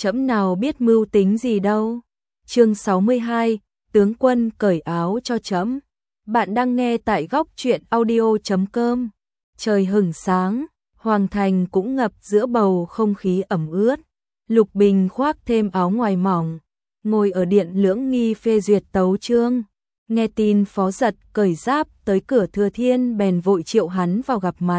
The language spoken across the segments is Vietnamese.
Trẫm nào biết mưu tính gì đâu. Chương 62, tướng quân cởi áo cho trẫm. Bạn đang nghe tại góc truyện audio.com. Trời hửng sáng, hoàng thành cũng ngập giữa bầu không khí ẩm ướt. Lục Bình khoác thêm áo ngoài mỏng, ngồi ở điện lưỡng nghi phê duyệt tấu chương. Nghe tin Phó Dật cởi giáp tới cửa Thừa Thiên bèn vội triệu hắn vào gặp mặt.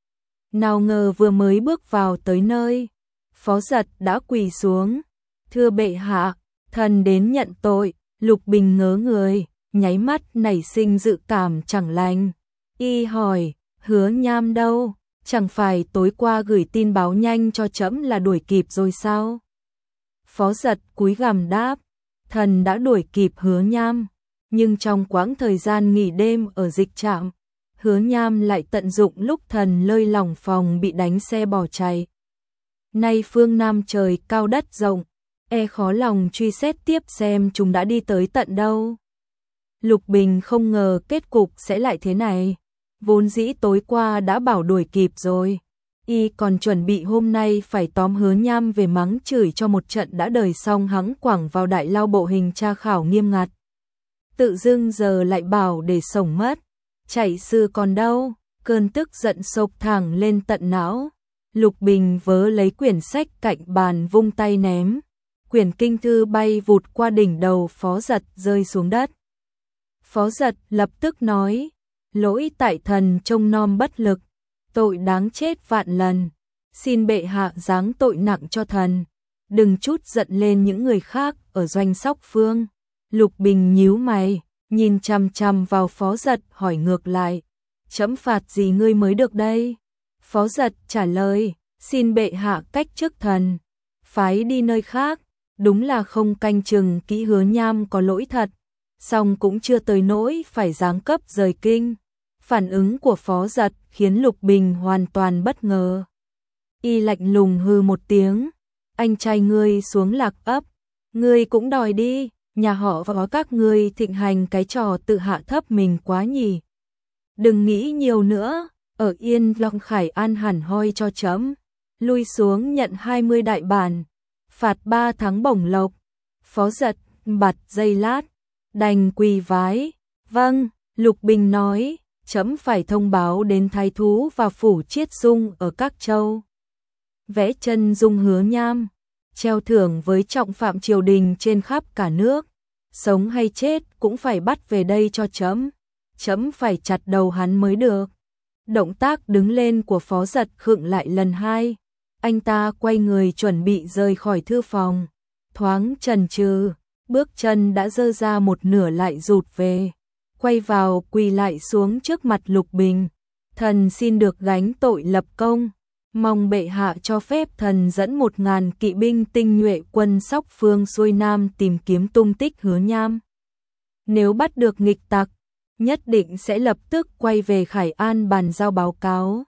Nào ngờ vừa mới bước vào tới nơi, Phó Dật đã quỳ xuống. Thưa bệ hạ, thần đến nhận tội. Lục Bình ngớ người, nháy mắt nảy sinh dự cảm chẳng lành. Y hỏi, Hứa Nham đâu? Chẳng phải tối qua gửi tin báo nhanh cho trẫm là đuổi kịp rồi sao? Phó Dật cúi gằm đáp, thần đã đuổi kịp Hứa Nham, nhưng trong quãng thời gian nghỉ đêm ở dịch trạm, Hứa Nham lại tận dụng lúc thần lơi lỏng phòng bị đánh xe bỏ chạy. Nay phương Nam trời cao đất rộng, khó lòng truy xét tiếp xem chúng đã đi tới tận đâu. Lục Bình không ngờ kết cục sẽ lại thế này. Vốn dĩ tối qua đã bảo đuổi kịp rồi, y còn chuẩn bị hôm nay phải tóm Hứa Nham về mắng chửi cho một trận đã đời, xong hắng quẳng vào đại lao bộ hình tra khảo nghiêm ngặt. Tự dưng giờ lại bảo để sống mất, chạy sư còn đâu, cơn tức giận sộc thẳng lên tận não. Lục Bình vớ lấy quyển sách cạnh bàn vung tay ném, quyển kinh thư bay vụt qua đỉnh đầu Phó Dật rơi xuống đất. Phó Dật lập tức nói, lỗi tại thần trông nom bất lực, tội đáng chết vạn lần, xin bệ hạ giáng tội nặng cho thần, đừng chút giận lên những người khác ở doanh Sóc Phương. Lục Bình nhíu mày, nhìn chằm chằm vào Phó Dật hỏi ngược lại, trẫm phạt gì ngươi mới được đây? Phó Dật trả lời, xin bệ hạ cách chức thần, phái đi nơi khác. Đúng là không canh chừng kỹ Hứa Nham có lỗi thật, song cũng chưa tới nỗi phải giáng cấp rời kinh. Phản ứng của Phó Dật khiến Lục Bình hoàn toàn bất ngờ. Y lạnh lùng hừ một tiếng, anh trai ngươi xuống Lạc Ấp, ngươi cũng đòi đi, nhà họ và có các ngươi thịnh hành cái trò tự hạ thấp mình quá nhỉ. Đừng nghĩ nhiều nữa, ở yên lòng Khải An hẳn hoi cho trẫm, lui xuống nhận 20 đại bản, phạt 3 tháng bổng lộc. Phó Dật bặt giây lát, đành quỳ vái. Vâng, Lục Bình nói, trẫm phải thông báo đến thái thú và phủ Chiết Dung ở các châu. Vẽ chân dung Hứa Nham, treo thưởng với trọng phạm triều đình trên khắp cả nước. Sống hay chết cũng phải bắt về đây cho trẫm. Trẫm phải chặt đầu hắn mới được. Động tác đứng lên của Phó Dật khựng lại lần hai. Anh ta quay người chuẩn bị rời khỏi thư phòng. Thoáng chần chừ, bước chân đã dơ ra một nửa lại rụt về. Quay vào quỳ lại xuống trước mặt Lục Bình. Thần xin được gánh tội lập công. Mong bệ hạ cho phép thần dẫn 1000 kỵ binh tinh nhuệ quân Sóc Phương xuôi Nam tìm kiếm tung tích Hứa Nham. Nếu bắt được nghịch tặc, nhất định sẽ lập tức quay về Khải An bàn giao báo cáo.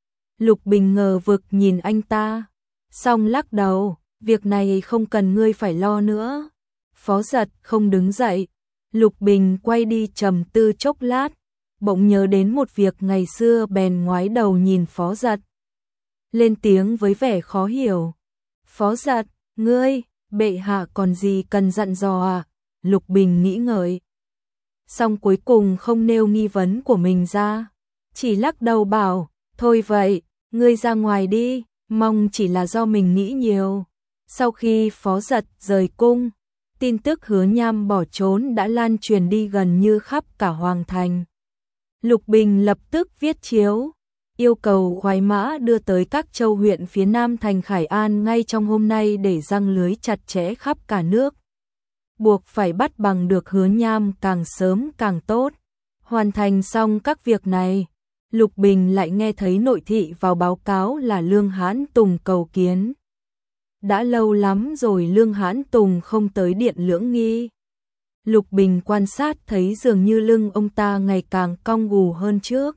Lục Bình ngờ vực nhìn anh ta, xong lắc đầu, việc này không cần ngươi phải lo nữa. Phó Dật không đứng dậy. Lục Bình quay đi trầm tư chốc lát, bỗng nhớ đến một việc ngày xưa bèn ngoái đầu nhìn Phó Dật. Lên tiếng với vẻ khó hiểu, Phó Dật, ngươi, bệ hạ còn gì cần dặn dò à? Lục Bình nghĩ ngợi, xong cuối cùng không nêu nghi vấn của mình ra, chỉ lắc đầu bảo, thôi vậy, ngươi ra ngoài đi, mong chỉ là do mình nghĩ nhiều. Sau khi Phó Dật rời cung, tin tức Hứa Nham bỏ trốn đã lan truyền đi gần như khắp cả hoàng thành. Lục Bình lập tức viết chiếu, yêu cầu khoái mã đưa tới các châu huyện phía nam thành Khải An ngay trong hôm nay để giăng lưới chặt chẽ khắp cả nước. Buộc phải bắt bằng được Hứa Nham càng sớm càng tốt. Hoàn thành xong các việc này, Lục Bình lại nghe thấy nội thị vào báo cáo là Lương Hãn Tùng cầu kiến. Đã lâu lắm rồi Lương Hãn Tùng không tới điện lưỡng nghi. Lục Bình quan sát thấy dường như lưng ông ta ngày càng cong gù hơn trước.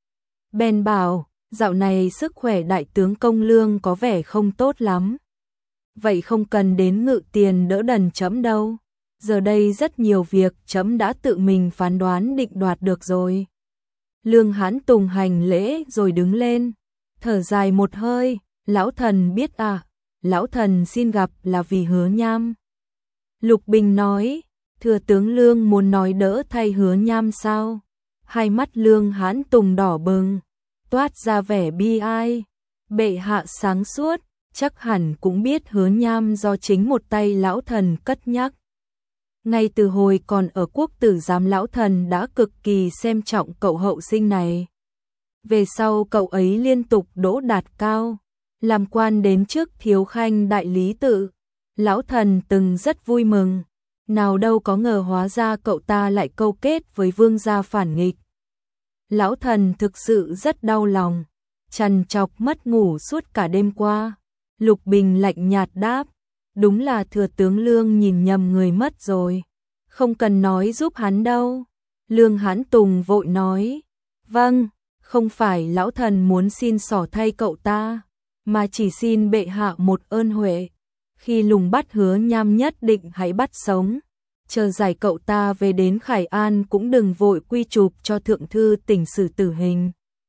Bèn bảo, dạo này sức khỏe đại tướng công Lương có vẻ không tốt lắm. Vậy không cần đến Ngự Tiền đỡ đần trẫm đâu. Giờ đây rất nhiều việc trẫm đã tự mình phán đoán định đoạt được rồi. Lương Hãn Tùng hành lễ rồi đứng lên, thở dài một hơi, lão thần biết à. lão thần xin gặp là vì Hứa Nham. Lục Bình nói, thừa tướng Lương muốn nói đỡ thay Hứa Nham sao? Hai mắt Lương Hán Tùng đỏ bừng, toát ra vẻ bi ai. Bệ hạ sáng suốt, chắc hẳn cũng biết Hứa Nham do chính một tay lão thần cất nhắc. Ngay từ hồi còn ở quốc tử giám, lão thần đã cực kỳ xem trọng cậu hậu sinh này. Về sau cậu ấy liên tục đỗ đạt cao, làm quan đến trước thiếu khanh đại lý tự. Lão thần từng rất vui mừng, nào đâu có ngờ hóa ra cậu ta lại câu kết với vương gia phản nghịch. Lão thần thực sự rất đau lòng, trằn trọc mất ngủ suốt cả đêm qua. Lục Bình lạnh nhạt đáp, đúng là thừa tướng Lương nhìn nhầm người mất rồi, không cần nói giúp hắn đâu. Lương Hán Tùng vội nói, vâng, không phải lão thần muốn xin xỏ thay cậu ta, mà chỉ xin bệ hạ một ơn huệ. Khi lùng bắt Hứa Nham nhất định hãy bắt sống, chờ giải cậu ta về đến Khải An cũng đừng vội quy chụp cho thượng thư tỉnh xử tử hình.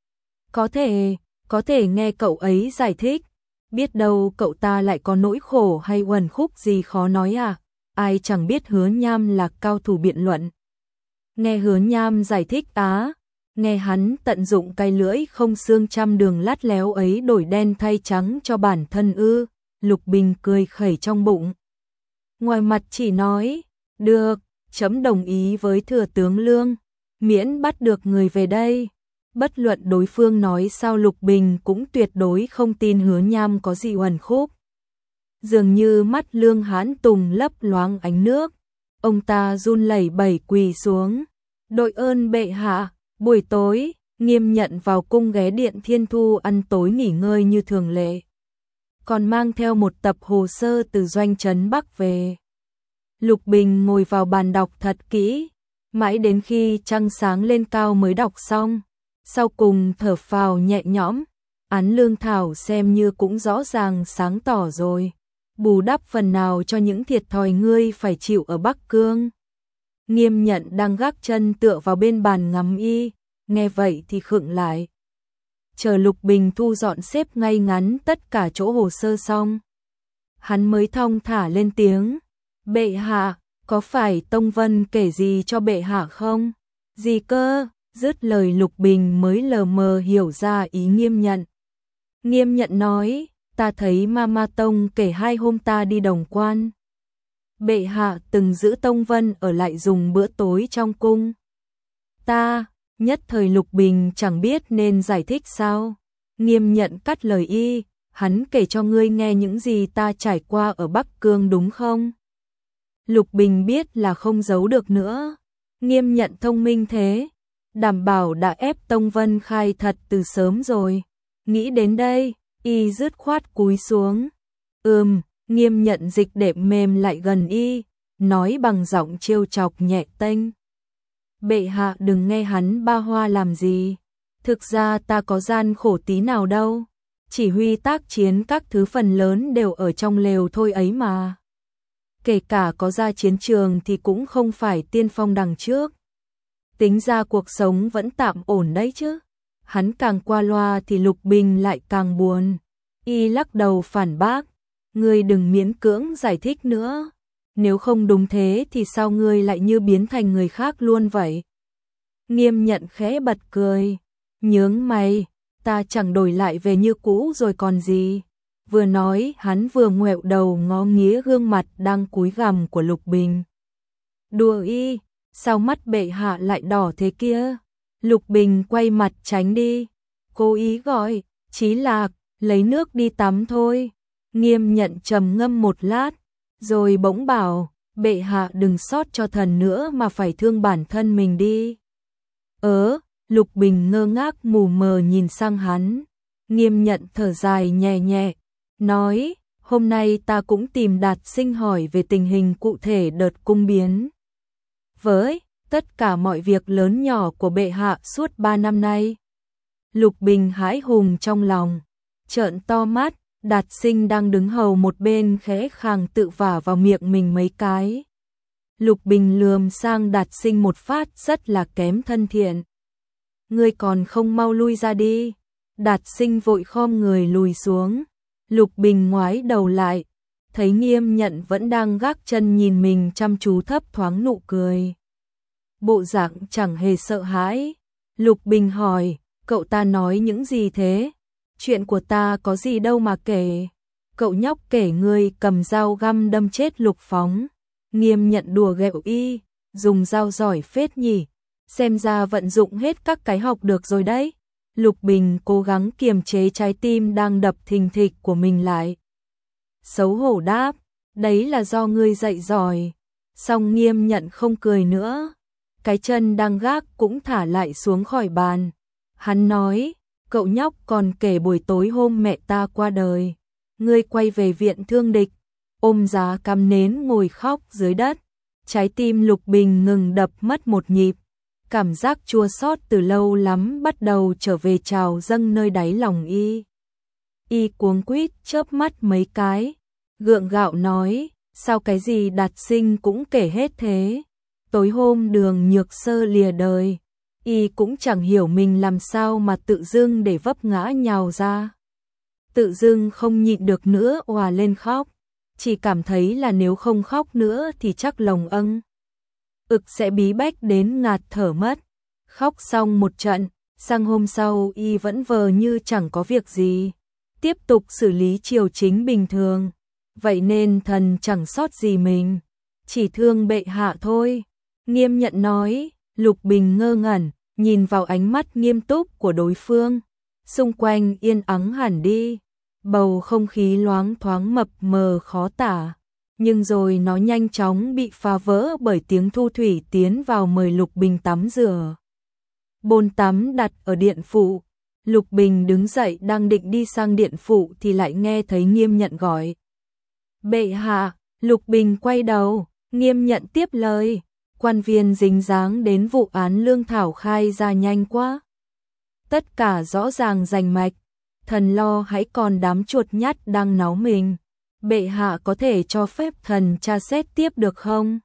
Có thể nghe cậu ấy giải thích, biết đâu cậu ta lại có nỗi khổ hay uẩn khúc gì khó nói à. Ai chẳng biết Hứa Nham là cao thủ biện luận. Nghe Hứa Nham giải thích nghe hắn tận dụng cái lưỡi không xương trăm đường lát léo ấy đổi đen thay trắng cho bản thân ư? Lục Bình cười khẩy trong bụng. Ngoài mặt chỉ nói, được, trẫm đồng ý với thừa tướng Lương, miễn bắt được người về đây. Bất luận đối phương nói sao Lục Bình cũng tuyệt đối không tin Hứa Nham có gì uẩn khúc. Dường như mắt Lương Hán Tùng lấp loáng ánh nước, ông ta run lẩy bẩy quỳ xuống. Đội ơn bệ hạ. Buổi tối, Nghiêm Nhận vào cung ghé điện Thiên Thu ăn tối nghỉ ngơi như thường lệ, còn mang theo một tập hồ sơ từ doanh trấn Bắc về. Lục Bình ngồi vào bàn đọc thật kỹ, mãi đến khi trăng sáng lên cao mới đọc xong. Sau cùng thở phào nhẹ nhõm, án lương thảo xem như cũng rõ ràng sáng tỏ rồi, bù đắp phần nào cho những thiệt thòi ngươi phải chịu ở Bắc Cương. Nghiêm Nhận đang gác chân tựa vào bên bàn ngắm y, nghe vậy thì khựng lại. Chờ Lục Bình thu dọn xếp ngay ngắn tất cả chỗ hồ sơ xong, hắn mới thong thả lên tiếng, bệ hạ, có phải Tông Vân kể gì cho bệ hạ không? Gì cơ? Dứt lời Lục Bình mới lờ mờ hiểu ra ý Nghiêm Nhận. Nghiêm Nhận nói, ta thấy Mama Tông kể 2 hôm ta đi Đồng Quan, bệ hạ từng giữ Tông Vân ở lại dùng bữa tối trong cung. Nhất thời Lục Bình chẳng biết nên giải thích sao. Nghiêm Nhận cắt lời y, hắn kể cho ngươi nghe những gì ta trải qua ở Bắc Cương đúng không? Lục Bình biết là không giấu được nữa. Nghiêm Nhận thông minh thế, đảm bảo đã ép Tông Vân khai thật từ sớm rồi. Nghĩ đến đây, y dứt khoát cúi xuống. Nghiêm Nhận dịch đệm mềm lại gần y, nói bằng giọng trêu chọc nhẹ tênh. Bệ hạ đừng nghe hắn ba hoa làm gì. Thực ra ta có gian khổ tí nào đâu. Chỉ huy tác chiến các thứ phần lớn đều ở trong lều thôi ấy mà. Kể cả có ra chiến trường thì cũng không phải tiên phong đằng trước. Tính ra cuộc sống vẫn tạm ổn đấy chứ. Hắn càng qua loa thì Lục Bình lại càng buồn. Y lắc đầu phản bác. Ngươi đừng miễn cưỡng giải thích nữa. Nếu không đúng thế thì sao ngươi lại như biến thành người khác luôn vậy? Nghiêm Nhận khẽ bật cười. Nhướng mày, ta chẳng đổi lại về như cũ rồi còn gì. Vừa nói hắn vừa ngoẹo đầu ngó nghía gương mặt đang cúi gằm của Lục Bình. Đùa y, sao mắt bệ hạ lại đỏ thế kia? Lục Bình quay mặt tránh đi. Cố ý gọi, Chí Lạc, lấy nước đi tắm thôi. Nghiêm Nhận trầm ngâm một lát, rồi bỗng bảo, bệ hạ đừng xót cho thần nữa mà phải thương bản thân mình đi. Lục Bình ngơ ngác mù mờ nhìn sang hắn. Nghiêm Nhận thở dài nhẹ nhẹ, nói, hôm nay ta cũng tìm Đạt Sinh hỏi về tình hình cụ thể đợt cung biến. Với tất cả mọi việc lớn nhỏ của bệ hạ suốt 3 năm nay. Lục Bình hãi hùng trong lòng, trợn to mắt. Đạt Sinh đang đứng hầu một bên khẽ khàng tự vả vào miệng mình mấy cái. Lục Bình lườm sang Đạt Sinh một phát rất là kém thân thiện. Ngươi còn không mau lui ra đi. Đạt Sinh vội khom người lùi xuống. Lục Bình ngoái đầu lại, thấy Nghiêm Nhận vẫn đang gác chân nhìn mình chăm chú, thấp thoáng nụ cười. Bộ dạng chẳng hề sợ hãi. Lục Bình hỏi, cậu ta nói những gì thế? Chuyện của ta có gì đâu mà kể. Cậu nhóc kể ngươi cầm dao găm đâm chết Lục Phóng. Nghiêm Nhận đùa ghẹo y, dùng dao giỏi phết nhỉ. Xem ra vận dụng hết các cái học được rồi đấy. Lục Bình cố gắng kiềm chế trái tim đang đập thình thịch của mình lại. Xấu hổ đáp, đấy là do ngươi dạy giỏi. Xong Nghiêm Nhận không cười nữa. Cái chân đang gác cũng thả lại xuống khỏi bàn. Hắn nói, cậu nhóc còn kể buổi tối hôm mẹ ta qua đời. Ngươi quay về viện thương địch, ôm giá cắm nến ngồi khóc dưới đất. Trái tim Lục Bình ngừng đập mất một nhịp. Cảm giác chua xót từ lâu lắm bắt đầu trở về trào dâng nơi đáy lòng y. Y cuống quýt chớp mắt mấy cái, gượng gạo nói, sao cái gì Đạt Sinh cũng kể hết thế. Tối hôm Đường Nhược Sơ lìa đời, y cũng chẳng hiểu mình làm sao mà tự dưng để vấp ngã nhào ra. Tự dưng không nhịn được nữa òa lên khóc, chỉ cảm thấy là nếu không khóc nữa thì chắc lồng ực sẽ bí bách đến ngạt thở mất. Khóc xong một trận, sang hôm sau y vẫn vờ như chẳng có việc gì, tiếp tục xử lý triều chính bình thường. Vậy nên thần chẳng sót gì mình, chỉ thương bệ hạ thôi. Nghiêm Nhận nói. Lục Bình ngơ ngẩn, nhìn vào ánh mắt nghiêm túc của đối phương. Xung quanh yên ắng hẳn đi, bầu không khí loáng thoáng mập mờ khó tả. Nhưng rồi nó nhanh chóng bị phá vỡ bởi tiếng Thu Thủy tiến vào mời Lục Bình tắm rửa. Bồn tắm đặt ở điện phụ. Lục Bình đứng dậy đang định đi sang điện phụ thì lại nghe thấy Nghiêm Nhận gọi. Bệ hạ. Lục Bình quay đầu, Nghiêm Nhận tiếp lời. Quan viên dính dáng đến vụ án lương thảo khai ra nhanh quá. Tất cả rõ ràng rành mạch, thần lo hãy còn đám chuột nhắt đang náu mình. Bệ hạ có thể cho phép thần tra xét tiếp được không?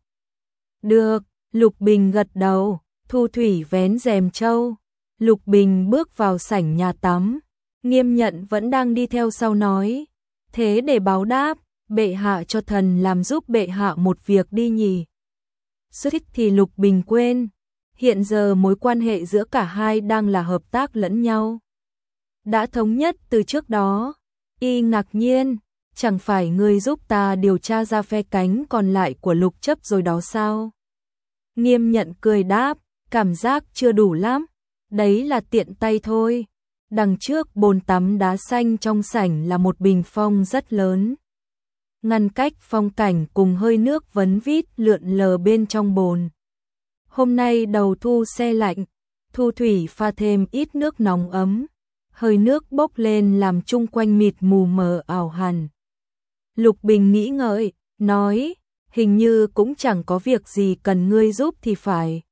Được, Lục Bình gật đầu. Thu Thủy vén rèm trâu. Lục Bình bước vào sảnh nhà tắm. Nghiêm Nhận vẫn đang đi theo sau nói. Thế để báo đáp, bệ hạ cho thần làm giúp bệ hạ một việc đi nhỉ. Suýt thì Lục Bình quên. Hiện giờ mối quan hệ giữa cả hai đang là hợp tác lẫn nhau. Đã thống nhất từ trước đó. Y ngạc nhiên. Chẳng phải ngươi giúp ta điều tra ra phe cánh còn lại của Lục Chấp rồi đó sao? Nghiêm Nhận cười đáp, cảm giác chưa đủ lắm. Đấy là tiện tay thôi. Đằng trước bồn tắm đá xanh trong sảnh là một bình phong rất lớn. Ngăn cách phong cảnh cùng hơi nước vấn vít lượn lờ bên trong bồn. Hôm nay đầu thu se lạnh, Thu Thủy pha thêm ít nước nóng ấm. Hơi nước bốc lên làm chung quanh mịt mù mờ ảo hẳn. Lục Bình nghĩ ngợi, nói, hình như cũng chẳng có việc gì cần ngươi giúp thì phải.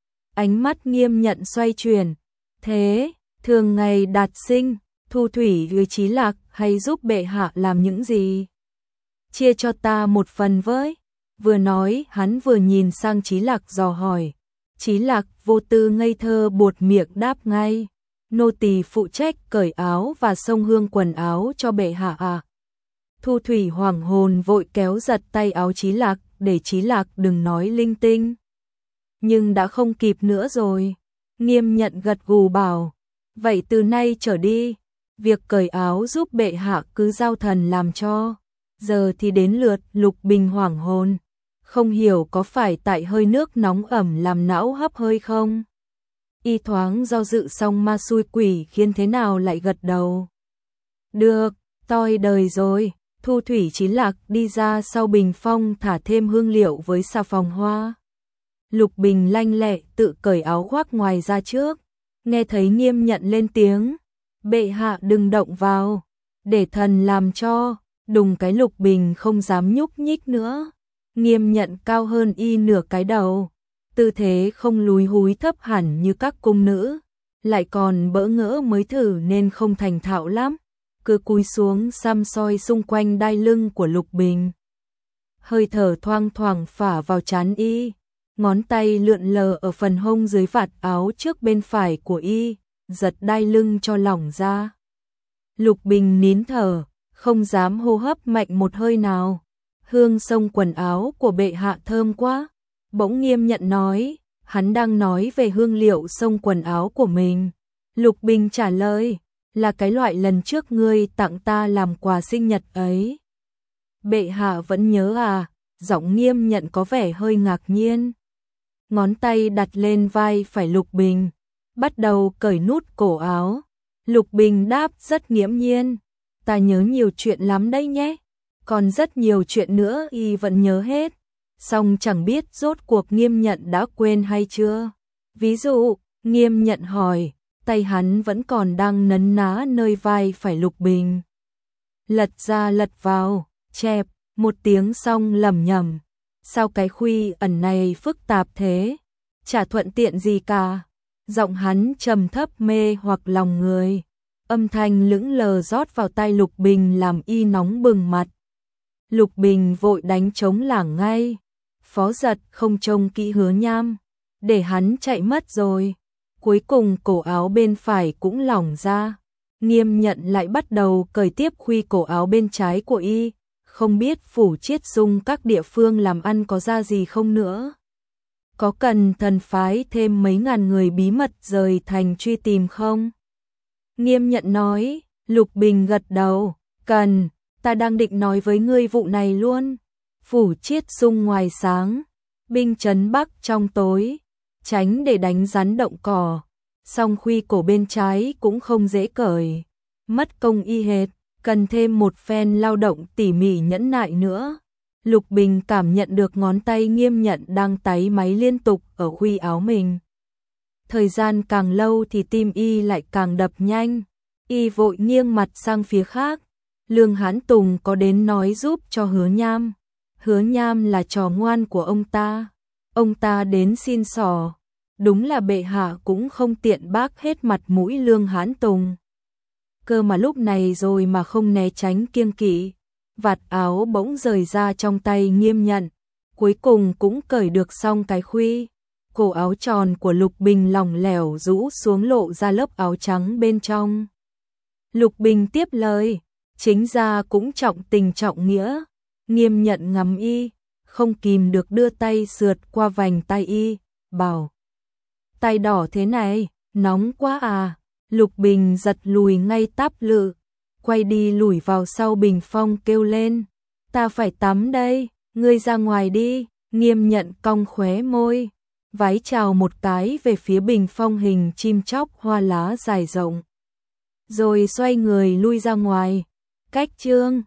Ánh mắt Nghiêm Nhận xoay chuyển. Thế, thường ngày Đạt Sinh, Thu Thủy với Chí Lạc hay giúp bệ hạ làm những gì? Chia cho ta một phần với. Vừa nói hắn vừa nhìn sang Chí Lạc dò hỏi. Chí Lạc vô tư ngây thơ buột miệng đáp ngay. Nô tỳ phụ trách cởi áo và xông hương quần áo cho bệ hạ à. Thu Thủy hoảng hồn vội kéo giật tay áo Chí Lạc để Chí Lạc đừng nói linh tinh. Nhưng đã không kịp nữa rồi. Nghiêm Nhận gật gù bảo. Vậy từ nay trở đi, việc cởi áo giúp bệ hạ cứ giao thần làm cho. Giờ thì đến lượt Lục Bình hoảng hồn. Không hiểu có phải tại hơi nước nóng ẩm làm não hấp hơi không? Y thoáng do dự xong ma xui quỷ khiến thế nào lại gật đầu. Được, toi đời rồi. Thu Thủy Chí Lạc đi ra sau bình phong thả thêm hương liệu với xà phòng hoa. Lục Bình lanh lẹ tự cởi áo khoác ngoài ra trước. Nghe thấy Nghiêm Nhận lên tiếng. Bệ hạ đừng động vào. Để thần làm cho. Đùng cái Lục Bình không dám nhúc nhích nữa. Nghiêm Nhận cao hơn y nửa cái đầu. Tư thế không lúi húi thấp hẳn như các cung nữ. Lại còn bỡ ngỡ mới thử nên không thành thạo lắm. Cứ cúi xuống xăm soi xung quanh đai lưng của Lục Bình. Hơi thở thoang thoảng phả vào trán y. Ngón tay lượn lờ ở phần hông dưới vạt áo trước bên phải của y, giật đai lưng cho lỏng ra. Lục Bình nín thở, không dám hô hấp mạnh một hơi nào. Hương xông quần áo của bệ hạ thơm quá. Bỗng Nghiêm Nhận nói, hắn đang nói về hương liệu xông quần áo của mình. Lục Bình trả lời, là cái loại lần trước ngươi tặng ta làm quà sinh nhật ấy. Bệ hạ vẫn nhớ à? Giọng Nghiêm Nhận có vẻ hơi ngạc nhiên. Ngón tay đặt lên vai phải Lục Bình, bắt đầu cởi nút cổ áo. Lục Bình đáp rất nghiễm nhiên, ta nhớ nhiều chuyện lắm đấy nhé. Còn rất nhiều chuyện nữa y vẫn nhớ hết. Song chẳng biết rốt cuộc Nghiêm Nhận đã quên hay chưa. Ví dụ, Nghiêm Nhận hỏi, tay hắn vẫn còn đang nấn ná nơi vai phải Lục Bình. Lật ra lật vào, chẹp, một tiếng xong lẩm nhẩm. Sao cái khuy ẩn này phức tạp thế? Chả thuận tiện gì cả. Giọng hắn trầm thấp mê hoặc lòng người. Âm thanh lững lờ rót vào tai Lục Bình làm y nóng bừng mặt. Lục Bình vội đánh trống lảng ngay. Phó Giật không trông kỹ Hứa Nham, để hắn chạy mất rồi. Cuối cùng cổ áo bên phải cũng lỏng ra. Nghiêm Nhận lại bắt đầu cởi tiếp khuy cổ áo bên trái của y. Không biết Phủ Chiết Dung các địa phương làm ăn có ra gì không nữa. Có cần thần phái thêm mấy ngàn người bí mật rời thành truy tìm không? Nghiêm Nhận nói. Lục Bình gật đầu, cần, ta đang định nói với ngươi vụ này luôn. Phủ Chiết Dung ngoài sáng, binh trấn Bắc trong tối, tránh để đánh rắn động cỏ. Song khuy cổ bên trái cũng không dễ cởi, mất công y hệt, cần thêm một phen lao động tỉ mỉ nhẫn nại nữa. Lục Bình cảm nhận được ngón tay Nghiêm Nhận đang táy máy liên tục ở khuy áo mình. Thời gian càng lâu thì tim y lại càng đập nhanh, y vội nghiêng mặt sang phía khác. Lương Hán Tùng có đến nói giúp cho Hứa Nham. Hứa Nham là trò ngoan của ông ta đến xin xỏ. Đúng là bệ hạ cũng không tiện bác hết mặt mũi Lương Hán Tùng. Cơ mà lúc này rồi mà không né tránh kiêng kỵ, vạt áo bỗng rời ra trong tay Nghiêm Nhận, cuối cùng cũng cởi được xong cái khuy. Cổ áo tròn của Lục Bình lỏng lẻo rũ xuống lộ ra lớp áo trắng bên trong. Lục Bình tiếp lời, chính ra cũng trọng tình trọng nghĩa. Nghiêm Nhận ngắm y, không kìm được đưa tay sượt qua vành tay y, bảo: tay đỏ thế này, nóng quá à. Lục Bình giật lùi ngay táp lự, quay đi lùi vào sau bình phong kêu lên: ta phải tắm đây, ngươi ra ngoài đi. Nghiêm Nhận cong khóe môi, vái chào một cái về phía bình phong hình chim chóc hoa lá dài rộng, rồi xoay người lui ra ngoài. Cách chương